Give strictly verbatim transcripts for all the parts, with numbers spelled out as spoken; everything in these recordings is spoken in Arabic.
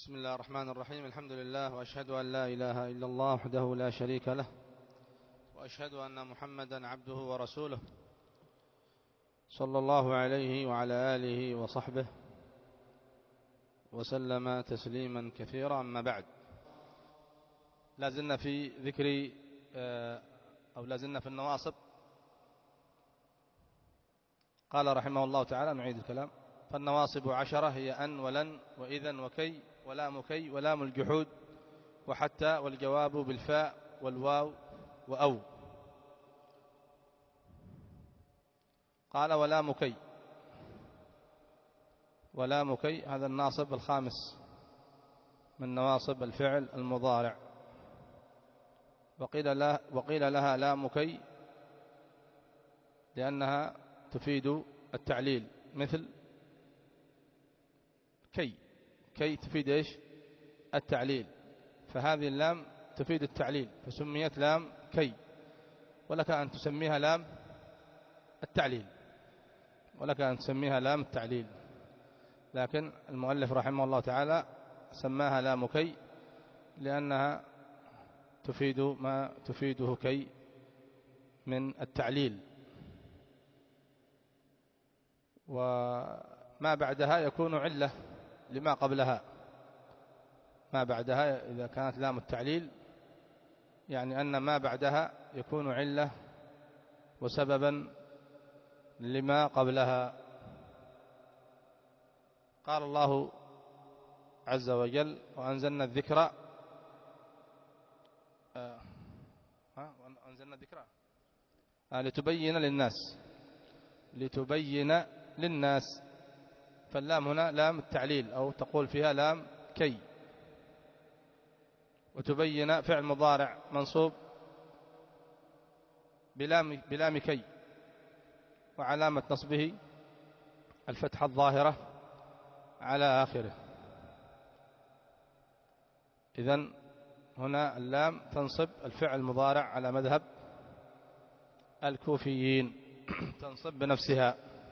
بسم الله الرحمن الرحيم. الحمد لله، وأشهد أن لا إله إلا الله وحده لا شريك له، وأشهد أن محمدا عبده ورسوله صلى الله عليه وعلى آله وصحبه وسلم تسليما كثيرا. أما بعد، لازلنا في ذكر أو لازلنا في النواصب. قال رحمه الله تعالى، نعيد الكلام: فالنواصب عشرة، هي أن ولن وإذن وكي ولام كي ولام الجحود وحتى والجواب بالفاء والواو وأو. قال ولام كي، ولام كي هذا الناصب الخامس من نواصب الفعل المضارع، وقيل لها, وقيل لها لام كي لأنها تفيد التعليل، مثل كي، كي تفيد إيش؟ التعليل، فهذه اللام تفيد التعليل فسميت لام كي، ولك أن تسميها لام التعليل، ولك أن تسميها لام التعليل، لكن المؤلف رحمه الله تعالى سماها لام كي لأنها تفيد ما تفيده كي من التعليل، وما بعدها يكون علة لما قبلها. ما بعدها إذا كانت لام التعليل يعني أن ما بعدها يكون علة وسببا لما قبلها. قال الله عز وجل: وأنزلنا الذكر آه وأنزلنا الذكر آه لتبين للناس، لتبين للناس، فاللام هنا لام التعليل، أو تقول فيها لام كي. وتبين فعل مضارع منصوب بلام, بلام كي، وعلامة نصبه الفتحة الظاهرة على آخره. إذن هنا اللام تنصب الفعل المضارع على مذهب الكوفيين، تنصب بنفسها.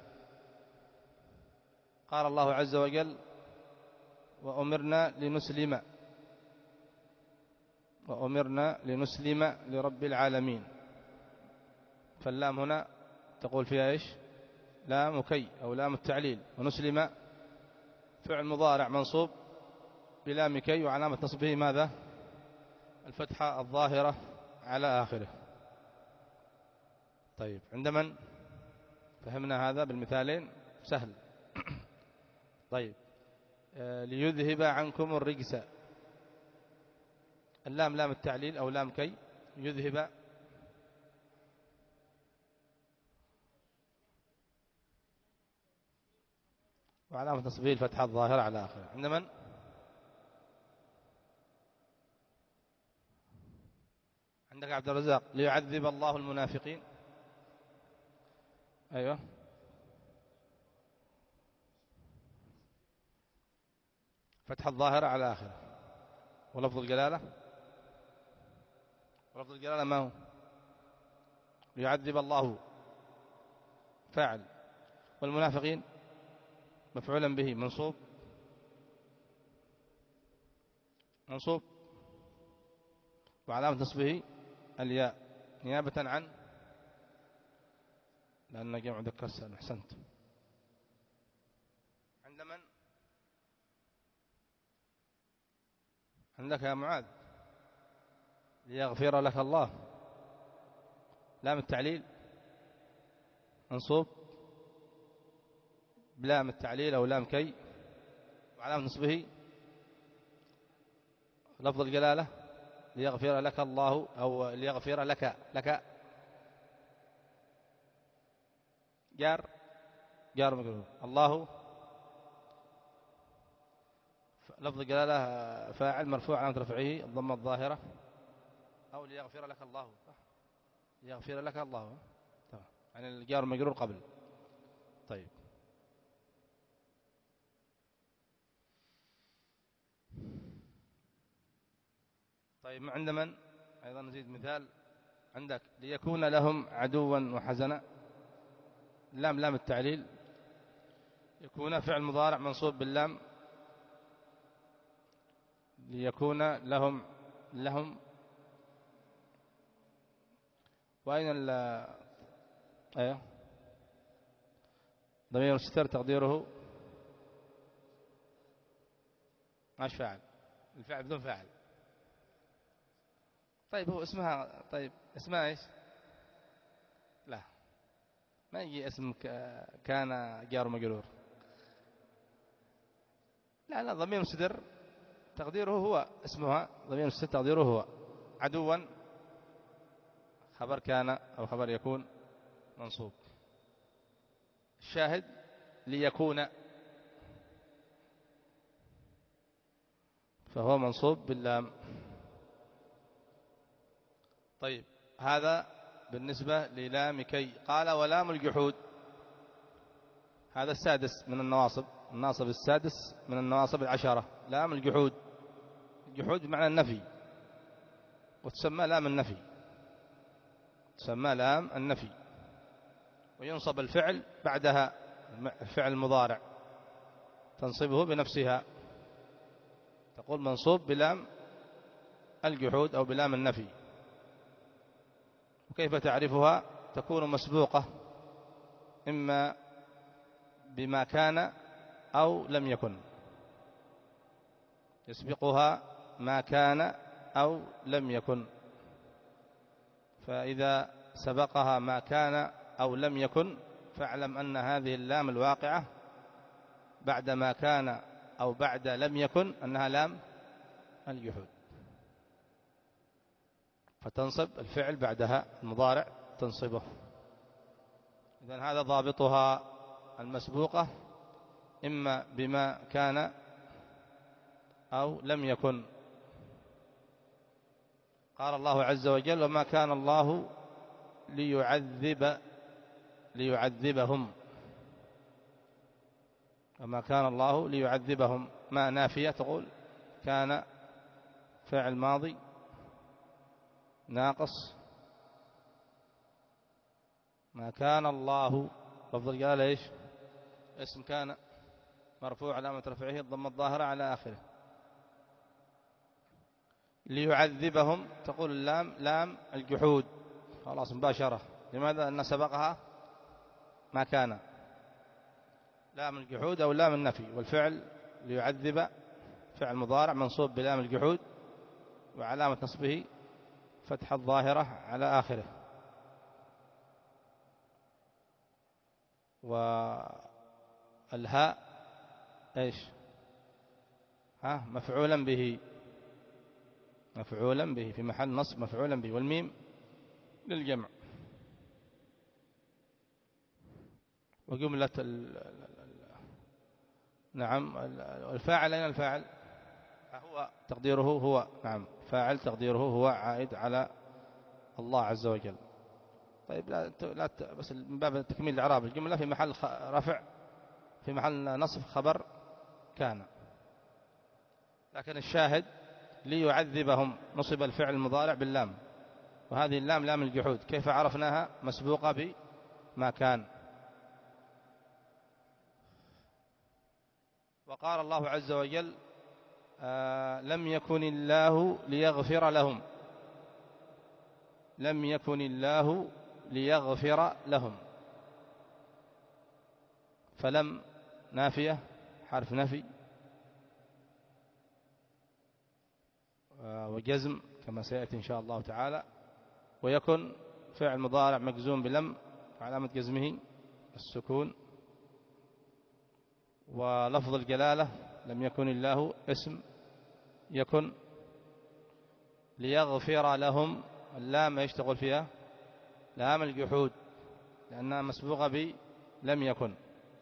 قال الله عز وجل: وأمرنا لنسلم، وأمرنا لنسلم لرب العالمين، فاللام هنا تقول فيها إيش؟ لام كي أو لام التعليل. ونسلم فعل مضارع منصوب بلام كي، وعلامة نصبه ماذا؟ الفتحة الظاهرة على آخره. طيب، عند من فهمنا هذا بالمثالين؟ سهل. طيب، ليذهب عنكم الرجس، اللام لام التعليل أو لام كي. يذهب وعلامة نصبه الفتحة الظاهرة على آخره. عند من؟ عندك عبد الرزاق. ليعذب الله المنافقين. أيوه، فتحة الظاهرة على آخره. ولفظ الجلالة، ولفظ الجلالة ما هو؟ ليعذب الله فاعل، والمنافقين مفعولا به منصوب، منصوب وعلامة نصبه الياء نيابة عن، لأن جمع ذكر سالم. أحسنت. عند من؟ عندك يا معاذ. ليغفر لك الله، لام التعليل منصوب بلام التعليل أو لام كي، وعلامة نصبه لفظ الجلالة ليغفر لك الله، أو ليغفر لك، لك جار، جار مجرور. الله لفظ الجلالة فاعل مرفوع علامة رفعه الضمة الظاهرة، أو ليغفر لك الله، ليغفر لك الله، يعني الجار مجرور قبل. طيب، طيب عند من؟ أيضا نزيد مثال. عندك ليكون لهم عدوا وحزنا، اللام لام التعليل، يكون فعل مضارع منصوب باللام ليكون لهم لهم وأين ال أيوه ضمير مستتر تقديره ماش فاعل، الفعل بدون فاعل. طيب هو اسمها، طيب اسمها ايش؟ لا ما يجي اسم كان جار مجرور. لا لا ضمير مستتر تقديره هو، اسمها ضمير مستتر تقديره هو. عدوا خبر كان أو خبر يكون منصوب. الشاهد ليكون، فهو منصوب باللام. طيب هذا بالنسبة للام كي. قال ولام الجحود، هذا السادس من النواصب، الناصب السادس من النواصب العشرة، لام الجحود. الجحود بمعنى النفي، وتسمى لام النفي، تسمى لام النفي، وينصب الفعل بعدها، الفعل المضارع تنصبه بنفسها، تقول منصوب بلام الجحود أو بلام النفي. وكيف تعرفها؟ تكون مسبوقة إما بما كان أو لم يكن، يسبقها ما كان أو لم يكن. فإذا سبقها ما كان أو لم يكن فاعلم أن هذه اللام الواقعة بعد ما كان أو بعد لم يكن أنها لام الجحود، فتنصب الفعل بعدها المضارع تنصبه. إذن هذا ضابطها المسبوقة إما بما كان أو لم يكن. قال الله عز وجل وما كان الله ليعذب ليعذبهم، وما كان الله ليعذبهم، ما نافية تقول كان فعل ماضي ناقص ما كان الله، لفظ الجلالة ايش؟ اسم كان مرفوع علامة رفعه الضمة الظاهرة على آخره. ليعذبهم تقول اللام لام الجحود خلاص مباشرة. لماذا؟ أن سبقها ما كان، لام الجحود أو لام النفي. والفعل ليعذب فعل مضارع منصوب بلام الجحود، وعلامة نصبه فتح الظاهرة على آخره. والهاء ايش؟ ها مفعولا به، مفعولا به في محل نصب مفعولا به. والميم للجمع. وجملة ال... نعم الفاعل، أين الفاعل؟ هو تقديره هو، نعم فاعل تقديره هو عائد على الله عز وجل. طيب لا, لا بس من باب تكميل الإعراب، الجملة في محل رفع في محل نصب خبر كان. لكن الشاهد ليعذبهم نصب الفعل المضارع باللام، وهذه اللام لام الجحود. كيف عرفناها؟ مسبوقة بما كان. وقال الله عز وجل آه لم يكن الله ليغفر لهم، لم يكن الله ليغفر لهم. فلم نافية حرف نفي وجزم كما سيأتي إن شاء الله تعالى. ويكن فعل مضارع مجزوم بلم وعلامة جزمه السكون. ولفظ الجلالة لم يكن الله اسم يكن. ليغفر لهم اللام ايش تقول فيها؟ لام الجحود، لأنها مسبوقة ب لم يكن.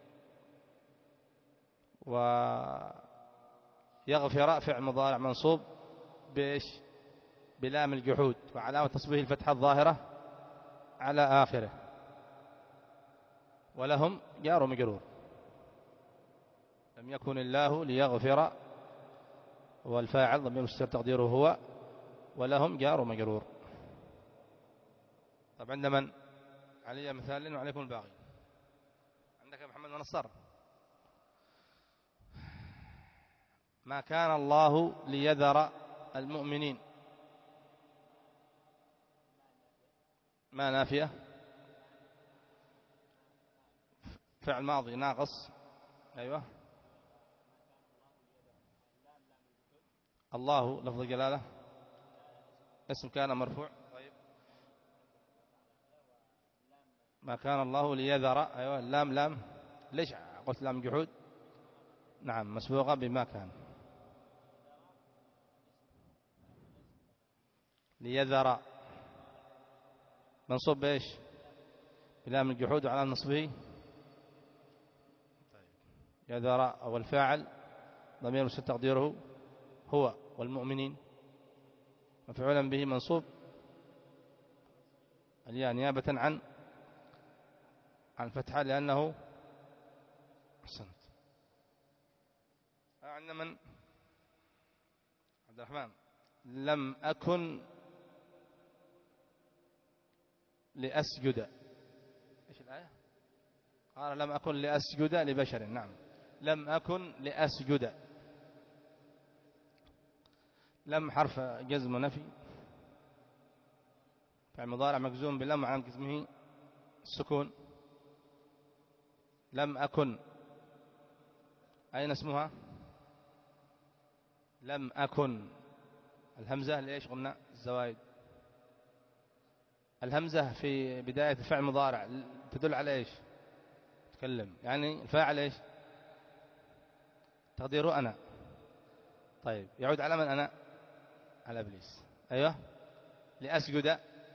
ويغفر فعل مضارع منصوب بإيش؟ بلام الجحود، وعلامة تصبيه الفتحة الظاهرة على آخره. ولهم جار مجرور، لم يكن الله ليغفر، والفاعل ضمير مستتر تقديره هو، ولهم جار مجرور. طب عند من؟ علي مثال وعليكم الباقي. عندك محمد منصر. ما كان الله ليذر المؤمنين. ما نافية، فعل ماضي ناقص. أيوة. الله لفظ جلالة، اسم كان مرفوع. طيب ما كان الله ليذر. أيوة اللام لام، ليش قلت لام جحود؟ نعم مسبوقة بما كان. ليذر منصوب بإيش؟ بلام الجحود وعلى نصبه. طيب يذر أو الفاعل ضمير مستتر تقديره هو، والمؤمنين مفعولا به منصوب الياء نيابة عن عن فتحة لأنه أحسنت. عندنا من عبد الرحمن. لم أكن لأسجد. إيش الآية؟ قال لم أكن لأسجد لبشر. نعم لم أكن لأسجد. لم حرف جزم ونفي، فعل مضارع مجزوم بلم عن جزمه السكون. لم أكن أين اسمها؟ لم أكن. الهمزة ليش قلنا الزوائد؟ الهمزة في بداية الفعل المضارع تدل على إيش؟ تكلم يعني الفاعل إيش؟ تقديره أنا. طيب يعود على من أنا؟ على إبليس. أيوة. لأسجد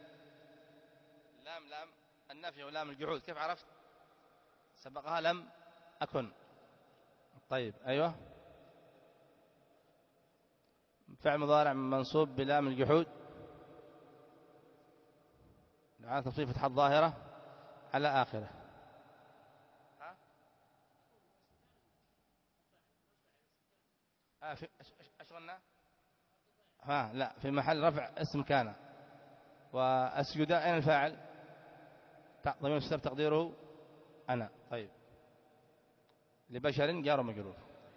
لام لام النفي ولام الجحود، كيف عرفت؟ سبقها لم أكن. طيب أيوة. فعل مضارع منصوب بلام الجحود على تصريف فتحة الظاهرة على آخره. ها؟ آه في أشغلنا. ها لا، في محل رفع اسم كان. وأسجد أين الفاعل؟ ضمير مستتر تقديره أنا. طيب لبشر جار ومجرور.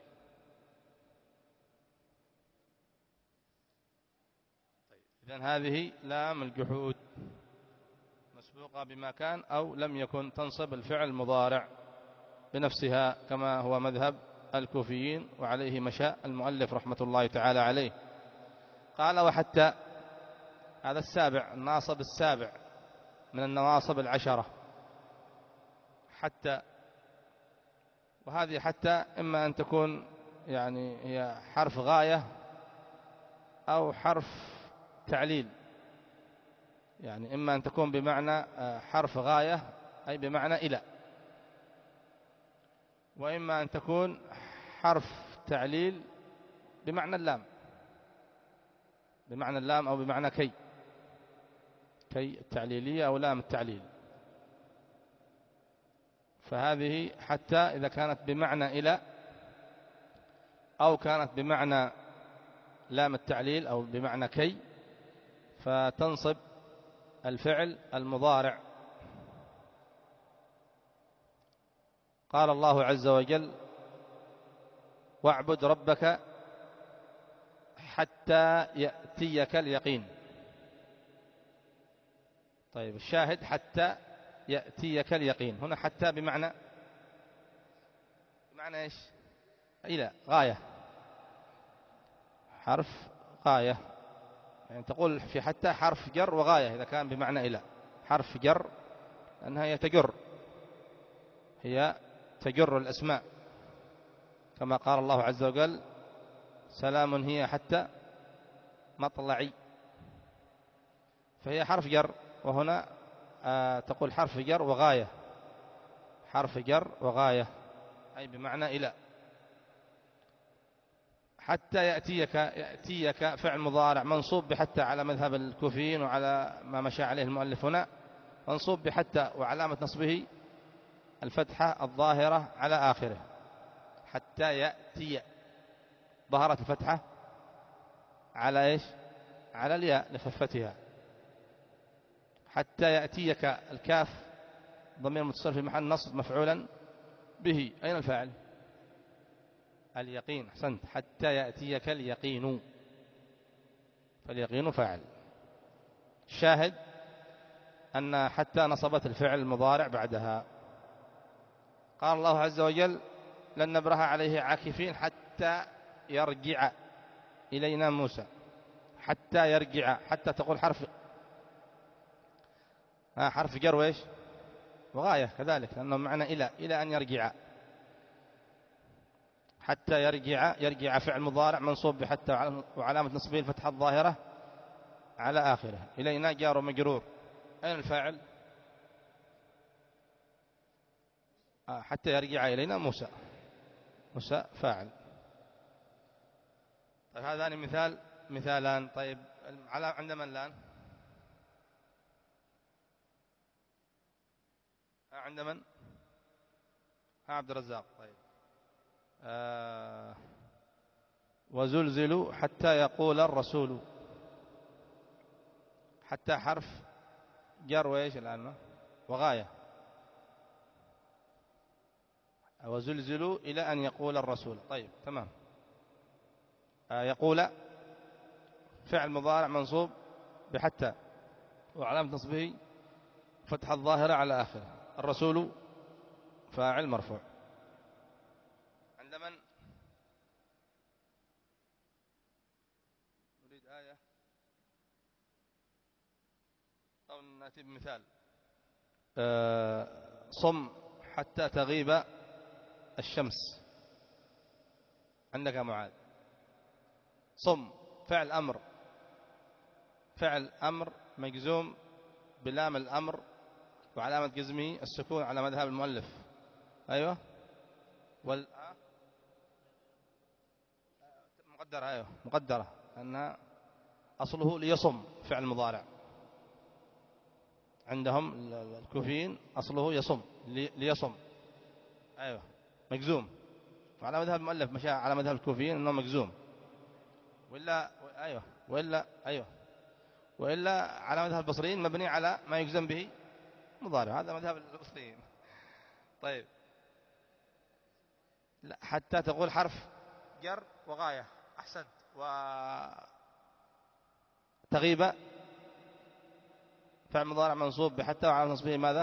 طيب إذن هذه لام الجحود مسبوقة بما كان أو لم يكن، تنصب الفعل المضارع بنفسها كما هو مذهب الكوفيين، وعليه مشى المؤلف رحمة الله تعالى عليه. قال وحتى، هذا السابع، الناصب السابع من النواصب العشرة حتى. وهذه حتى إما أن تكون يعني هي حرف غاية أو حرف تعليل، يعني إما أن تكون بمعنى حرف غاية أي بمعنى إلى، وإما أن تكون حرف تعليل بمعنى اللام، بمعنى اللام أو بمعنى كي، كي التعليلية أو لام التعليل. فهذه حتى إذا كانت بمعنى إلى أو كانت بمعنى لام التعليل أو بمعنى كي، فتنصب الفعل المضارع. قال الله عز وجل واعبد ربك حتى يأتيك اليقين. طيب الشاهد حتى يأتيك اليقين، هنا حتى بمعنى بمعنى إيش؟ إلى، غاية، حرف غاية. يعني تقول في حتى حرف جر وغاية إذا كان بمعنى إلى، حرف جر لأنها هي تجر، هي تجر الأسماء كما قال الله عز وجل سلام هي حتى مطلعي، فهي حرف جر. وهنا آه تقول حرف جر وغاية، حرف جر وغاية أي بمعنى إلى. حتى يأتيك، يأتيك فعل مضارع منصوب بحتى على مذهب الكوفيين وعلى ما مشى عليه المؤلف هنا، منصوب بحتى وعلامة نصبه الفتحة الظاهرة على آخره. حتى يأتي ظهرت الفتحة على إيش؟ على الياء لخفتها. حتى يأتيك الكاف ضمير متصل في محل نصب مفعولا به. أين الفاعل؟ اليقين، أحسنت، حتى يأتيك اليقين، فاليقين فاعل. الشاهد أن حتى نصبت الفعل المضارع بعدها. قال الله عز وجل: لن نبرح عليه عاكفين حتى يرجع إلينا موسى. حتى يرجع، حتى تقول حرف آه حرف جر وإيش وغاية كذلك، لأنه معنى إلى إلى أن يرجع. حتى يرجع، يرجع فعل مضارع منصوب بحتى وعلامة نصبه الفتحة الظاهرة على آخره. إلينا جار ومجرور. أين الفاعل؟ آه حتى يرجع إلينا موسى. موسى فاعل. طيب هذان مثال مثالان. طيب على عند من الآن؟ عند من؟ ها عبد الرزاق. طيب آه وزلزلوا حتى يقول الرسول. حتى حرف جر وإيش الآن وغاية. وزلزلوا إلى أن يقول الرسول. طيب تمام. آه يقول فعل مضارع منصوب بحتى وعلامة نصبه فتح الظاهرة على آخره. الرسول فاعل مرفوع. عند من؟ نريد آية أو نأتي بمثال. آه صم حتى تغيب الشمس. عندك يا معاذ. صم فعل أمر، فعل أمر مجزوم بلام الأمر وعلامة جزمه السكون على مذهب المؤلف. أيوة وال مقدرة. أيوة مقدرة أنها أصله ليصم فعل مضارع. عندهم الكوفيين أصله يصم ليصم. أيوة مجزوم وعلى مذهب المؤلف مشى على مذهب الكوفيين أنه مجزوم. وإلا أيوة وإلا أيوة وإلا على مذهب البصريين مبني على ما يجزم به مضارع. هذا مذهب البصريين. طيب لا حتى تقول حرف جر وغاية. أحسنت. وتغيب فعل مضارع منصوب بحتى وعلى نصبه ماذا؟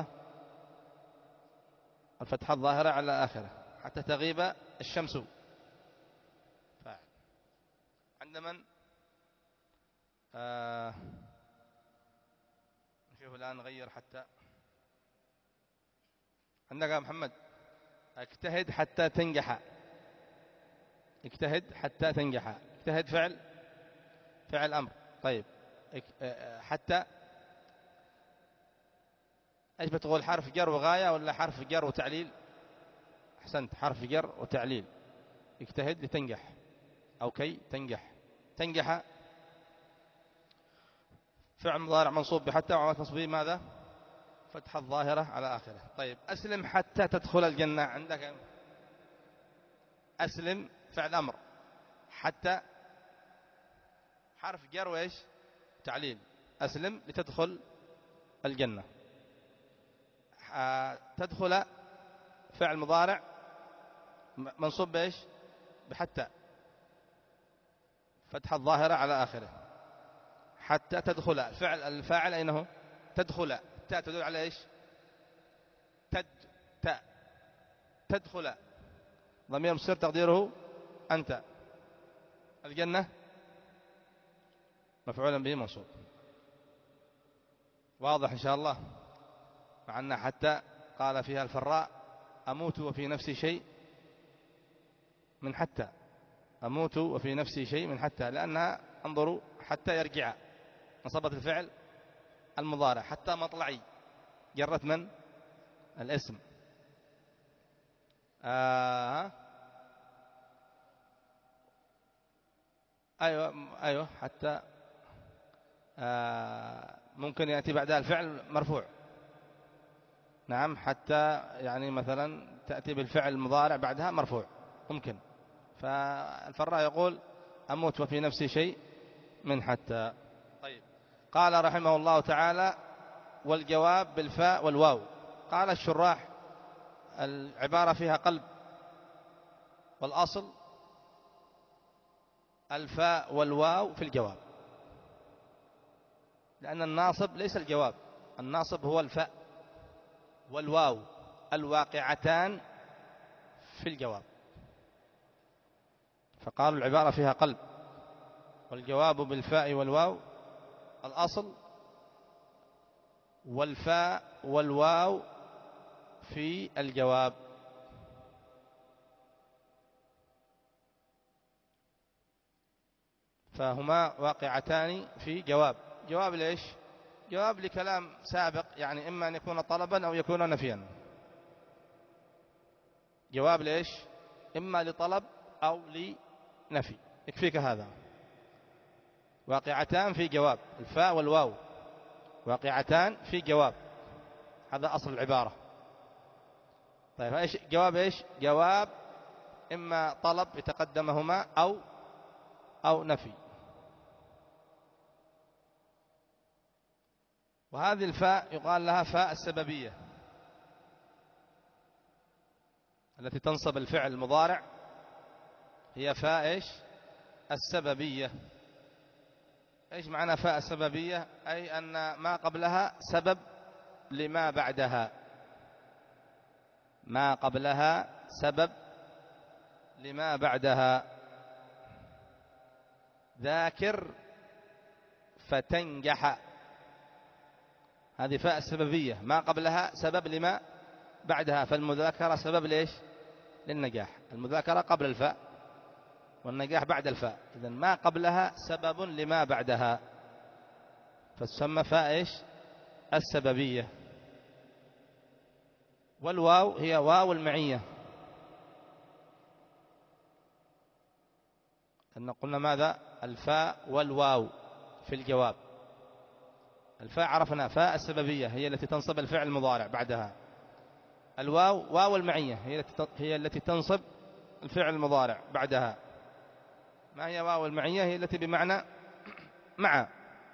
الفتحة الظاهرة على آخره. حتى تغيب الشمس فاعل. عند من؟ آه نشوف الآن نغير. حتى عندك يا محمد. اجتهد حتى تنجح. اجتهد حتى تنجح. اجتهد فعل فعل أمر. طيب حتى ايش بتقول؟ حرف جر وغاية ولا حرف جر وتعليل؟ أحسنت، حرف جر وتعليل. اجتهد لتنجح أو كي تنجح. تنجح فعل مضارع منصوب بحتى وعلامة نصبه ماذا؟ فتحة الظاهرة على آخره. طيب أسلم حتى تدخل الجنة. عندك أسلم فعل أمر، حتى حرف جر وإيش تعليل. أسلم لتدخل الجنة. تدخل فعل مضارع منصوب بإيش؟ بحتى فتحة الظاهرة على آخره. حتى تدخل فعل الفاعل أين هو؟ تدخل. تاء تدل على إيش؟ تد تاء تدخل ضمير مستتر تقديره أنت. الجنة مفعولا به منصوب. واضح إن شاء الله. مع أن حتى قال فيها الفراء: أموت وفي نفسي شيء من حتى. أموت وفي نفسي شيء من حتى، لأنها انظروا حتى يرجع نصبت الفعل المضارع. حتى مطلعي جرت من؟ الاسم. آه أيوة أيوة حتى آه ممكن يأتي بعدها الفعل مرفوع. نعم حتى يعني مثلا تأتي بالفعل المضارع بعدها مرفوع ممكن. فالفراء يقول: أموت وفي نفسي شيء من حتى. طيب قال رحمه الله تعالى: والجواب بالفاء والواو. قال الشراح: العبارة فيها قلب، والأصل الفاء والواو في الجواب، لأن الناصب ليس الجواب، الناصب هو الفاء والواو الواقعتان في الجواب، فقالوا العبارة فيها قلب، والجواب بالفاء والواو الأصل، والفاء والواو في الجواب. فهما واقعتان في جواب. جواب ليش؟ جواب لكلام سابق، يعني إما أن يكون طلبا أو يكون نفيا. جواب ليش؟ إما لطلب أو لنفي، يكفيك هذا. واقعتان في جواب، الفاء والواو واقعتان في جواب، هذا أصل العبارة. طيب إيش جواب؟ إيش جواب؟ إما طلب يتقدمهما أو أو نفي. وهذه الفاء يقال لها فاء السببية التي تنصب الفعل المضارع، هي فاء إيش؟ السببية. إيش معنى فاء السببية؟ أي أن ما قبلها سبب لما بعدها، ما قبلها سبب لما بعدها. ذاكر فتنجح، هذه فاء السببية، ما قبلها سبب لما بعدها، فالمذاكرة سبب ليش؟ للنجاح. المذاكرة قبل الفاء والنجاح بعد الفاء، إذن ما قبلها سبب لما بعدها، فتسمى فاء إيش؟ السببية. والواو هي واو المعية، أن قلنا ماذا؟ الفاء والواو في الجواب. الفاء عرفنا فاء السببية هي التي تنصب الفعل المضارع بعدها، الواو واو المعية هي التي هي التي تنصب الفعل المضارع بعدها. ما هي واو المعية؟ هي التي بمعنى مع،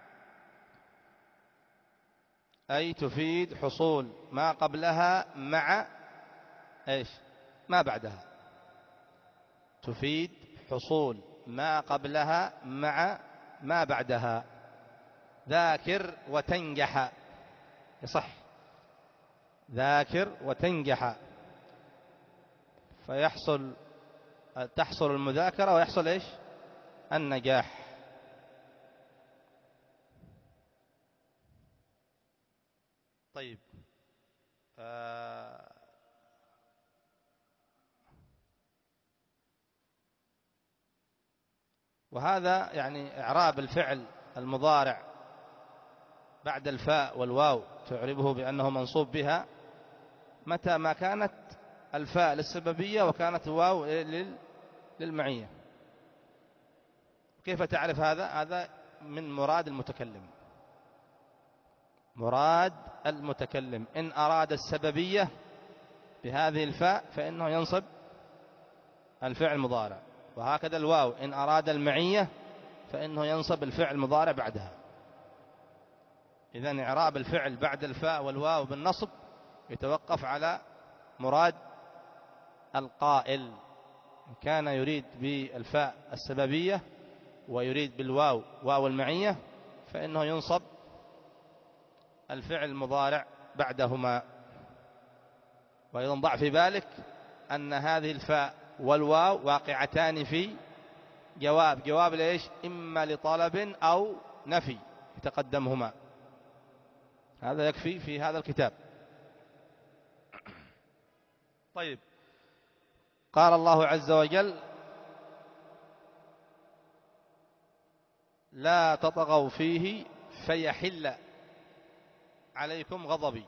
أي تفيد حصول ما قبلها مع إيش؟ ما بعدها، تفيد حصول ما قبلها مع ما بعدها. ذاكر وتنجح، يصح ذاكر وتنجح، فيحصل تحصل المذاكرة ويحصل إيش؟ النجاح. طيب آه وهذا يعني إعراب الفعل المضارع بعد الفاء والواو، تعربه بأنه منصوب بها متى ما كانت الفاء للسببية وكانت الواو للمعية. كيف تعرف هذا؟ هذا من مراد المتكلم. مراد المتكلم إن أراد السببية بهذه الفاء فإنه ينصب الفعل المضارع، وهكذا الواو إن أراد المعية فإنه ينصب الفعل المضارع بعدها. إذن إعراب الفعل بعد الفاء والواو بالنصب يتوقف على مراد القائل، إن كان يريد بالفاء السببية ويريد بالواو واو المعية فإنه ينصب الفعل المضارع بعدهما. وأيضا ضع في بالك أن هذه الفاء والواو واقعتان في جواب. جواب ليش؟ إما لطلب أو نفي يتقدمهما. هذا يكفي في هذا الكتاب. طيب قال الله عز وجل لا تطغوا فيه فيحل عليكم غضبي.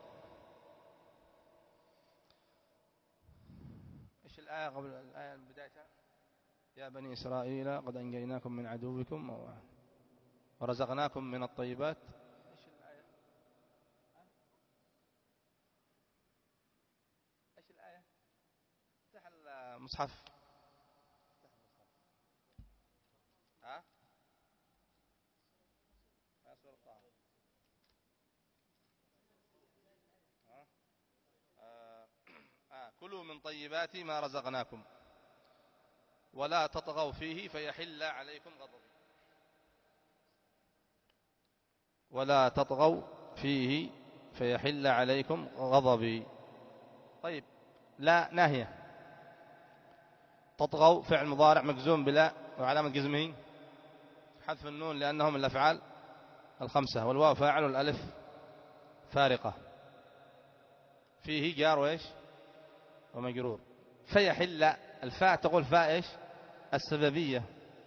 ايش الآية قبل الآية بدايتها؟ يا بني إسرائيل قد أنجيناكم من عدوكم ورزقناكم من الطيبات. ايش الآية؟ ايش الآية؟ افتح المصحف. ها؟ آه. آه. كلوا من طيبات ما رزقناكم ولا تطغوا فيه فيحل عليكم غضبي. ولا تطغوا فيه فيحل عليكم غضبي. طيب لا ناهية. تطغوا فعل مضارع مجزوم بلا وعلامة جزمه حذف النون لأنهم من الأفعال الخمسة، والواو فاعل والألف فارقة. فيه جار وإيش ومجرور. فيحل الفاء تقول فاء إيش السببية،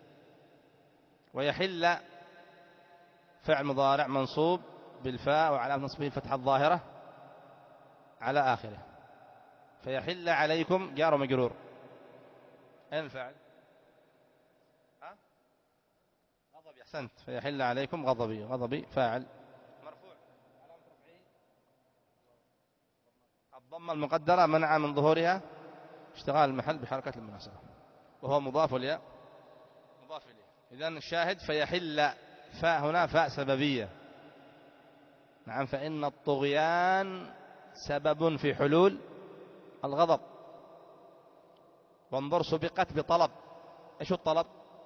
ويحل فعل مضارع منصوب بالفاء وعلامة نصبه الفتحة الظاهرة على آخره. فيحل عليكم جار ومجرور. أين الفاعل؟ ها؟ غضبي. أحسنت. فيحل عليكم غضبي. غضبي فاعل مرفوع علامة رفعه الضمة المقدرة منع من ظهورها اشتغال المحل بحركة المناسبة، وهو مضاف الياء مضاف إليه. إذن الشاهد فيحل فاء هنا فاء سببية. نعم. فإن الطغيان سبب في حلول الغضب. وانظر سبقت بطلب. ايش الطلب؟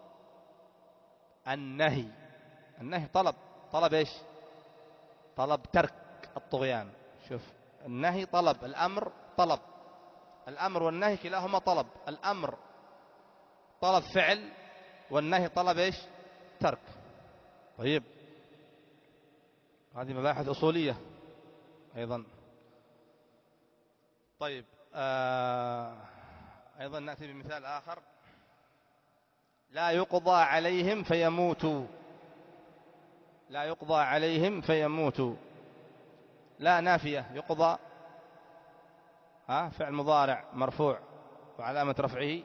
النهي. النهي طلب. طلب ايش؟ طلب ترك الطغيان. شوف النهي طلب، الأمر طلب. الأمر والنهي كلاهما طلب. الأمر طلب فعل والنهي طلب ايش؟ ترك. طيب هذه مباحث أصولية أيضا. طيب آه أيضا نأتي بمثال آخر. لا يقضى عليهم فيموتوا. لا يقضى عليهم فيموتوا. لا نافية. يقضى ها فعل مضارع مرفوع وعلامة رفعه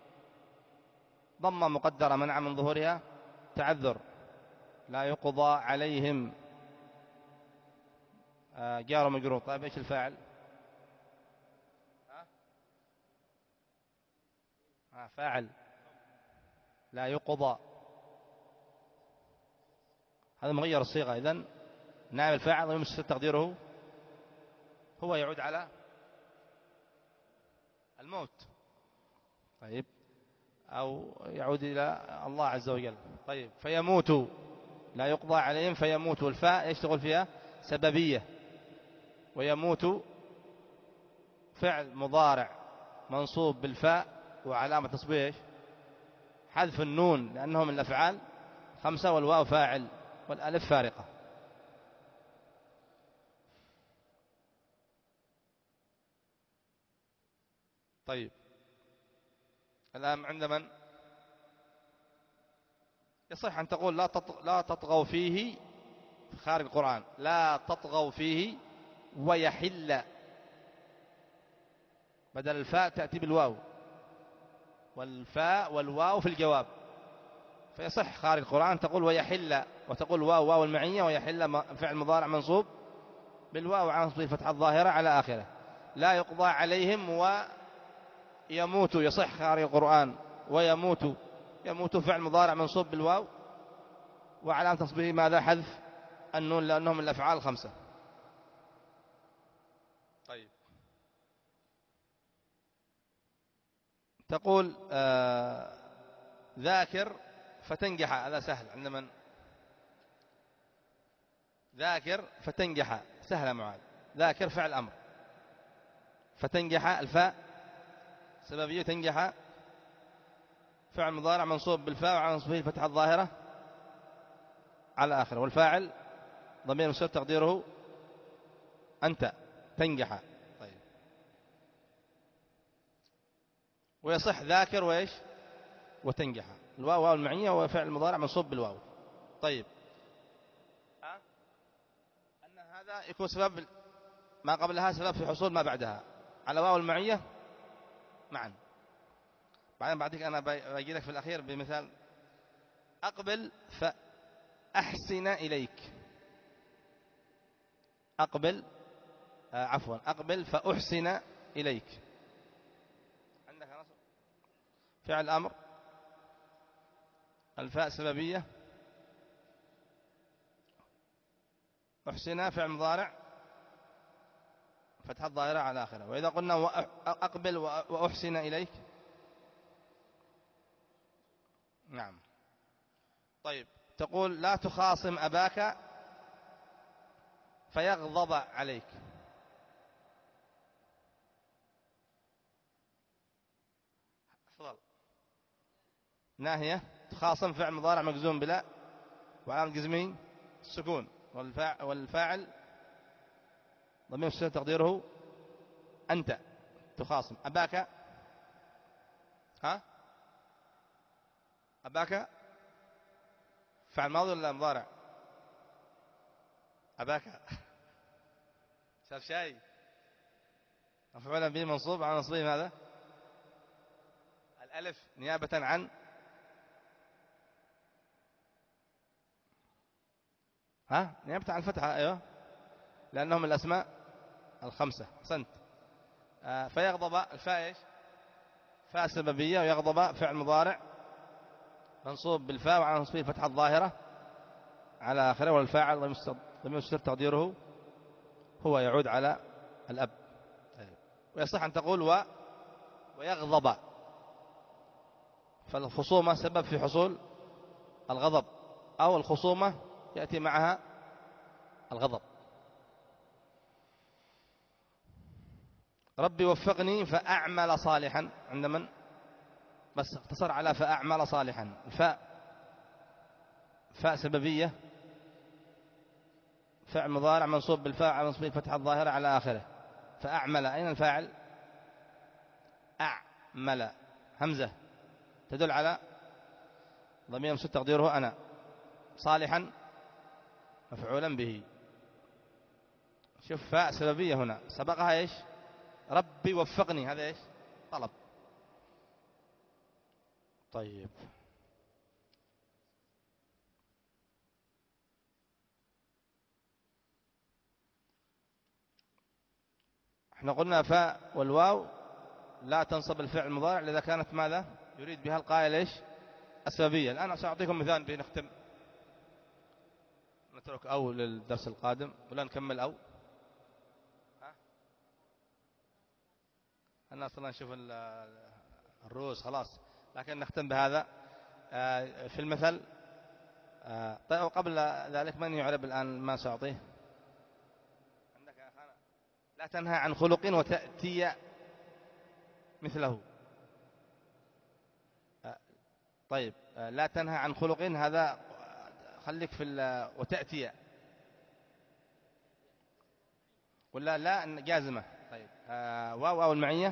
ضمة مقدرة منع من ظهورها تعذر. لا يقضى عليهم آه جار ومجرور. طيب ايش الفاعل؟ ها آه فاعل لا يقضى. هذا مغير الصيغة. إذن نائب الفاعل ويمسك تقديره هو يعود على الموت. طيب أو يعود إلى الله عز وجل. طيب فيموتوا. لا يقضى عليهم فيموتوا. الفاء يشتغل فيها سببية. ويموت فعل مضارع منصوب بالفاء وعلامة نصبه ايش؟ حذف النون لأنه من الأفعال خمسة، والواو فاعل والألف فارقة. طيب الآن عند من يصح أن تقول لا لا تطغوا فيه خارج القرآن. لا تطغوا فيه ويحل. بدل الفاء تأتي بالواو، والفاء والواو في الجواب. فيصح خارج القرآن تقول ويحل، وتقول واو واو المعية، ويحل فعل مضارع منصوب بالواو على نصب الفتحة الظاهرة على آخره. لا يقضى عليهم ويموت. يصح خارج القرآن ويموت. يموت فعل مضارع منصوب بالواو وعلامة نصبه ماذا؟ حذف النون لأنهم من الأفعال الخمسة. طيب تقول آه ذاكر فتنجح. هذا سهل عند من؟ ذاكر فتنجح سهلة معاذ. ذاكر فعل أمر، فتنجح الفاء سببية. تنجح فعل مضارع منصوب بالفاء وعلى نصبه الفتحة الظاهرة على آخره، والفاعل ضمير مستتر تقديره أنت. تنجح. طيب ويصح ذاكر وإيش وتنجح. الواو واو المعية وفعل المضارع منصوب بالواو. طيب أه؟ أن هذا يكون سبب ما قبلها سبب في حصول ما بعدها على واو المعية معا. بعدين بعدك أنا باجي لك في الأخير بمثال. أقبل فأحسن إليك. أقبل آه عفوا أقبل فأحسن إليك. عندك نصب فعل أمر، الفاء سببية، أحسن فعل مضارع فتح الظاهرة على آخره. وإذا قلنا أقبل وأحسن إليك نعم. طيب تقول لا تخاصم أباك فيغضب عليك. أفضل. ناهية تخاصم فعل مضارع مجزوم بلا وعلامة جزمه السكون، والفاعل, والفاعل ضمير مستتر تقديره أنت. تخاصم أباك، ها أباك فعل ماضي ولا مضارع؟ أباك شاف شاي مفعول به منصوب على نصبه ماذا؟ الألف نيابة عن ها نيابة عن الفتحة. أيوه لأنهم الأسماء الخمسة. أحسنت. آه فيغضب الفاء إيش؟ فاء سببية، ويغضب فعل مضارع منصوب بالفاء وعلى نصبه الفتحة الظاهرة على آخره، والفاعل ضمير مستتر تقديره هو يعود على الأب. ويصح أن تقول و ويغضب، فالخصومة سبب في حصول الغضب، أو الخصومة يأتي معها الغضب. ربي وفقني فأعمل صالحا، عند من؟ بس اقتصر على فأعمل صالحا. الفاء فاء سببية، فعل مضارع منصوب بالفاء على نصبه الفتحة الظاهرة على آخره. فأعمل، أين الفاعل؟ أعمل، همزة تدل على ضمير مستتر تقديره أنا. صالحا مفعولا به. شوف فاء سببية هنا سبقها إيش؟ ربي وفقني، هذا إيش؟ طلب. طيب احنا قلنا فاء والواو لا تنصب الفعل المضارع إذا كانت ماذا؟ يريد بها القائل إيش؟ السببية. الآن سأعطيكم مثال بنختم، نترك أو للدرس القادم ولا نكمل أو ها؟ الناس الله نشوف الرؤوس خلاص، لكن نختم بهذا. في المثل طيب قبل ذلك من يعرب الآن ما سأعطيه؟ عندك يا أخانا؟ لا تنهى عن خلق وتأتي مثله. طيب لا تنهى عن خلق، هذا خليك في وتأتي ولا لا جازمة. طيب واو واو المعية،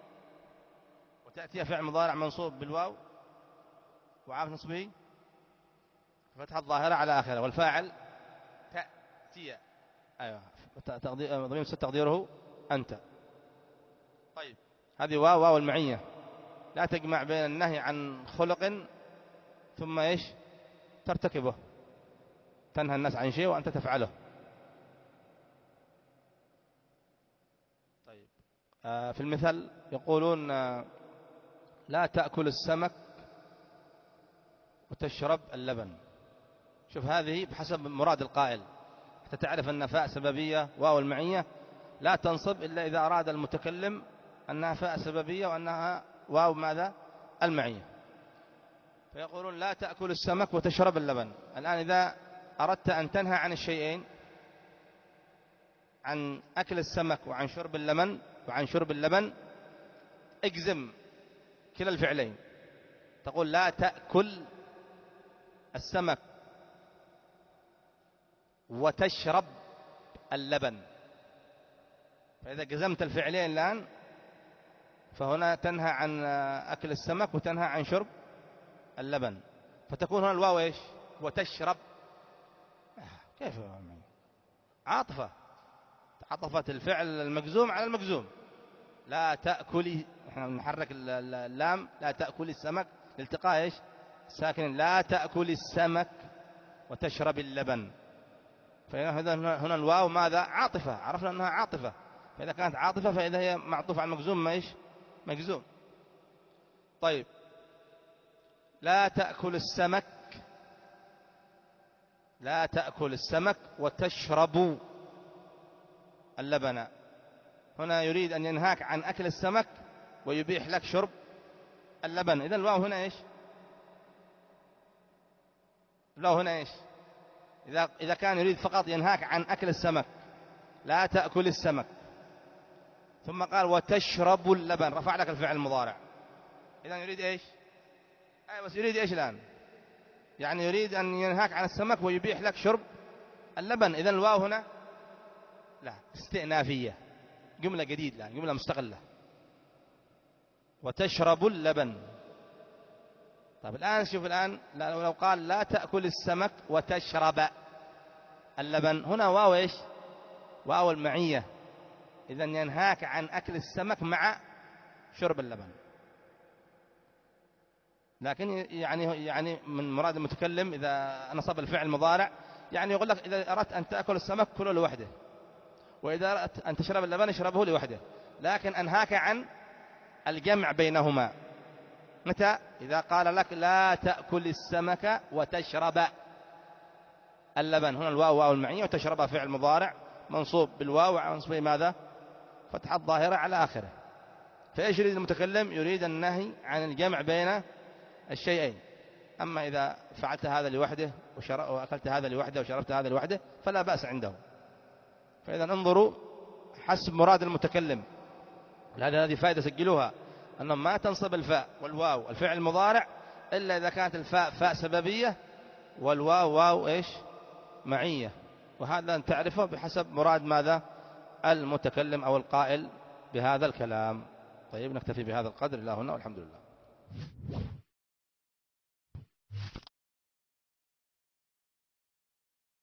وتأتي فعل مضارع منصوب بالواو وعارف نصبه فتحة الظاهرة على آخره، والفاعل تأتي. أيوة ضمير مستتر تقديره أنت. طيب هذه واو واو المعية، لا تجمع بين النهي عن خلق ثم إيش ترتكبه، تنهى الناس عن شيء وأنت تفعله. طيب آه في المثل يقولون آه لا تأكل السمك وتشرب اللبن. شوف هذه بحسب مراد القائل، حتى تعرف أن فاء سببية واو المعية لا تنصب إلا إذا أراد المتكلم أنها فاء سببية وأنها واو ماذا؟ المعية. فيقولون لا تأكل السمك وتشرب اللبن. الآن إذا أردت أن تنهى عن الشيئين، عن أكل السمك وعن شرب اللبن وعن شرب اللبن، اجزم كلا الفعلين، تقول لا تأكل السمك وتشرب اللبن. فإذا جزمت الفعلين الآن فهنا تنهى عن أكل السمك وتنهى عن شرب اللبن، فتكون هنا الواو إيش؟ وتشرب. كيف عاطفة، عطفت الفعل المجزوم على المجزوم. لا تأكلي، احنا نحرك اللام، لا تأكلي السمك لالتقاء ايش؟ ساكن. لا تأكلي السمك وتشرب اللبن. فهنا هنا الواو ماذا؟ عاطفة، عرفنا أنها عاطفة. فإذا كانت عاطفة فإذا هي معطوفة على المجزوم ما إيش؟ مجزوم. طيب لا تأكل السمك، لا تأكل السمك وتشرب اللبن. هنا يريد أن ينهاك عن أكل السمك ويبيح لك شرب اللبن. إذن الواو هنا إيش؟ لو هنا إيش؟ إذا إذا كان يريد فقط ينهاك عن أكل السمك، لا تأكل السمك، ثم قال وتشرب اللبن، رفع لك الفعل المضارع. إذا يريد إيش؟ أي بس يريد إيش الآن؟ يعني يريد أن ينهاك عن السمك ويبيح لك شرب اللبن. إذا الواو هنا لا استئنافية، جملة جديدة، لا جملة مستقلة. وتشرب اللبن. طيب الآن شوف الآن لو قال لا تأكل السمك وتشرب اللبن، هنا واو إيش؟ واو المعية. إذا ينهاك عن أكل السمك مع شرب اللبن. لكن يعني يعني من مراد المتكلم إذا نصب الفعل المضارع يعني يقول لك إذا أردت أن تأكل السمك كله لوحده، وإذا أردت أن تشرب اللبن اشربه لوحده، لكن أنهاك عن الجمع بينهما. متى؟ إذا قال لك لا تأكل السمك وتشرب اللبن، هنا الواو واو المعية، وتشرب فعل مضارع منصوب بالواو، منصوب ماذا؟ فتح الظاهرة على آخره. فإيش يريد المتكلم؟ يريد النهي عن الجمع بين الشيئين. أما إذا فعلت هذا لوحده وأكلت هذا لوحده وشربت هذا لوحده فلا بأس عنده. فإذا انظروا حسب مراد المتكلم. لهذا هذه فائدة سجلوها، أنه ما تنصب الفاء والواو الفعل المضارع إلا إذا كانت الفاء فاء سببية والواو واو إيش؟ معية. وهذا أن تعرفه بحسب مراد ماذا؟ المتكلم أو القائل بهذا الكلام. طيب نكتفي بهذا القدر. الله هنا والحمد لله.